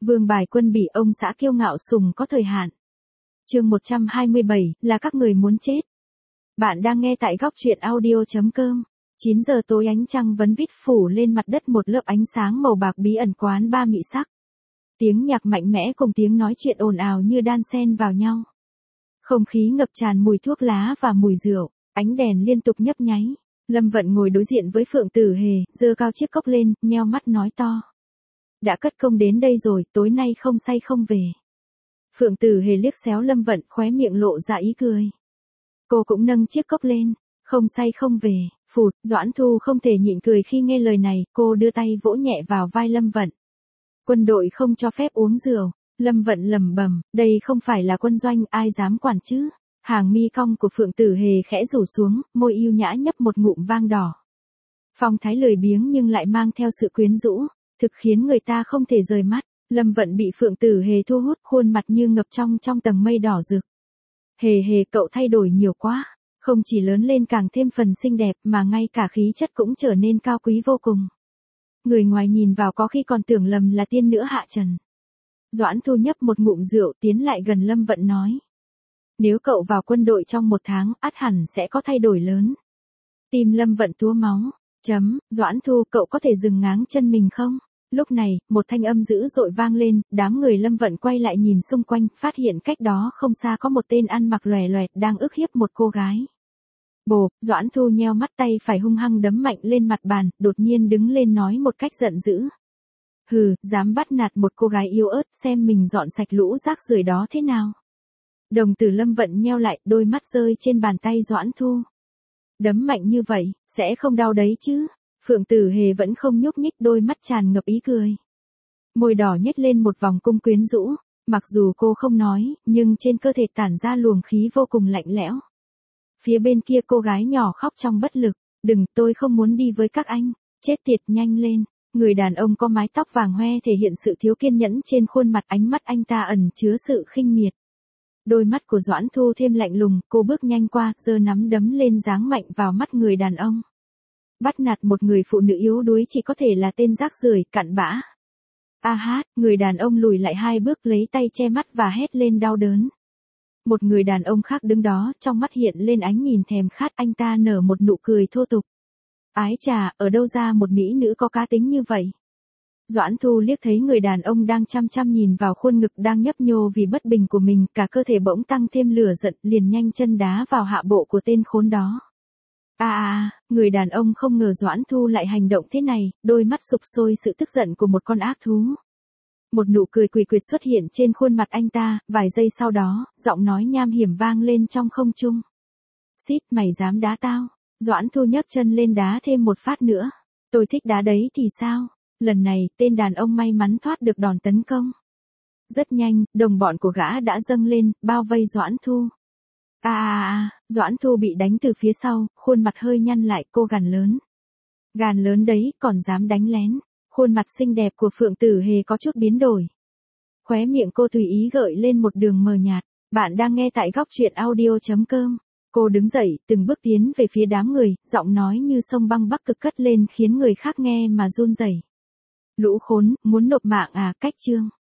Vương Bài Quân bị ông xã kiêu ngạo sùng có thời hạn. Chương 127, là các người muốn chết. Bạn đang nghe tại góc truyện audio.com. 9 giờ tối ánh trăng vấn vít phủ lên mặt đất một lớp ánh sáng màu bạc bí ẩn quán ba mị sắc. Tiếng nhạc mạnh mẽ cùng tiếng nói chuyện ồn ào như đan xen vào nhau. Không khí ngập tràn mùi thuốc lá và mùi rượu, ánh đèn liên tục nhấp nháy. Lâm Vận ngồi đối diện với Phượng Tử Hề, giơ cao chiếc cốc lên, nheo mắt nói to. Đã cất công đến đây rồi, tối nay không say không về. Phượng Tử Hề liếc xéo Lâm Vận, khóe miệng lộ ra ý cười. Cô cũng nâng chiếc cốc lên, không say không về, phụt, Doãn Thu không thể nhịn cười khi nghe lời này, cô đưa tay vỗ nhẹ vào vai Lâm Vận. Quân đội không cho phép uống rượu, Lâm Vận lẩm bẩm, đây không phải là quân doanh, ai dám quản chứ. Hàng mi cong của Phượng Tử Hề khẽ rủ xuống, môi yêu nhã nhấp một ngụm vang đỏ. Phong thái lười biếng nhưng lại mang theo sự quyến rũ, thực khiến người ta không thể rời mắt. Lâm Vận bị Phượng Tử Hề thu hút, khuôn mặt như ngập trong tầng mây đỏ rực. Hề hề, cậu thay đổi nhiều quá, không chỉ lớn lên càng thêm phần xinh đẹp mà ngay cả khí chất cũng trở nên cao quý vô cùng. Người ngoài nhìn vào có khi còn tưởng lầm là tiên nữ hạ trần. Doãn Thu nhấp một ngụm rượu tiến lại gần Lâm Vận nói. Nếu cậu vào quân đội trong 1 tháng, ắt hẳn sẽ có thay đổi lớn. Tim Lâm Vận túa máu. Doãn Thu, cậu có thể dừng ngáng chân mình không? Lúc này, một thanh âm dữ dội vang lên, đám người Lâm Vận quay lại nhìn xung quanh, phát hiện cách đó không xa có một tên ăn mặc lòe loẹt đang ức hiếp một cô gái. Bồ, Doãn Thu nheo mắt, tay phải hung hăng đấm mạnh lên mặt bàn, đột nhiên đứng lên nói một cách giận dữ. Hừ, dám bắt nạt một cô gái yếu ớt, xem mình dọn sạch lũ rác rưởi đó thế nào. Đồng tử Lâm Vận nheo lại, đôi mắt rơi trên bàn tay Doãn Thu. Đấm mạnh như vậy, sẽ không đau đấy chứ? Phượng Tử Hề vẫn không nhúc nhích, đôi mắt tràn ngập ý cười. Môi đỏ nhếch lên một vòng cung quyến rũ, mặc dù cô không nói, nhưng trên cơ thể tản ra luồng khí vô cùng lạnh lẽo. Phía bên kia cô gái nhỏ khóc trong bất lực, đừng, tôi không muốn đi với các anh, chết tiệt, nhanh lên. Người đàn ông có mái tóc vàng hoe thể hiện sự thiếu kiên nhẫn trên khuôn mặt, ánh mắt anh ta ẩn chứa sự khinh miệt. Đôi mắt của Doãn Thu thêm lạnh lùng, cô bước nhanh qua, giơ nắm đấm lên giáng mạnh vào mắt người đàn ông. Bắt nạt một người phụ nữ yếu đuối chỉ có thể là tên rác rưởi, cặn bã. Người đàn ông lùi lại 2 bước, lấy tay che mắt và hét lên đau đớn. Một người đàn ông khác đứng đó, trong mắt hiện lên ánh nhìn thèm khát, anh ta nở một nụ cười thô tục. Ái chà, ở đâu ra một mỹ nữ có cá tính như vậy? Doãn Thu liếc thấy người đàn ông đang chăm chăm nhìn vào khuôn ngực đang nhấp nhô vì bất bình của mình, cả cơ thể bỗng tăng thêm lửa giận, liền nhanh chân đá vào hạ bộ của tên khốn đó. Người đàn ông không ngờ Doãn Thu lại hành động thế này, đôi mắt sục sôi sự tức giận của một con ác thú. Một nụ cười quỷ quyệt xuất hiện trên khuôn mặt anh ta, vài giây sau đó, giọng nói nham hiểm vang lên trong không trung. Xít, mày dám đá tao? Doãn Thu nhấc chân lên đá thêm một phát nữa. Tôi thích đá đấy thì sao? Lần này, tên đàn ông may mắn thoát được đòn tấn công. Rất nhanh, đồng bọn của gã đã dâng lên, bao vây Doãn Thu. Doãn Thu bị đánh từ phía sau, khuôn mặt hơi nhăn lại, cô gàn lớn. Gàn lớn đấy, còn dám đánh lén. Khuôn mặt xinh đẹp của Phượng Tử Hề có chút biến đổi. Khóe miệng cô tùy ý gợi lên một đường mờ nhạt. Bạn đang nghe tại góc truyện audio.com. Cô đứng dậy, từng bước tiến về phía đám người, giọng nói như sông băng Bắc Cực cất lên khiến người khác nghe mà run rẩy. Lũ khốn, muốn nộp mạng à? Cách chương.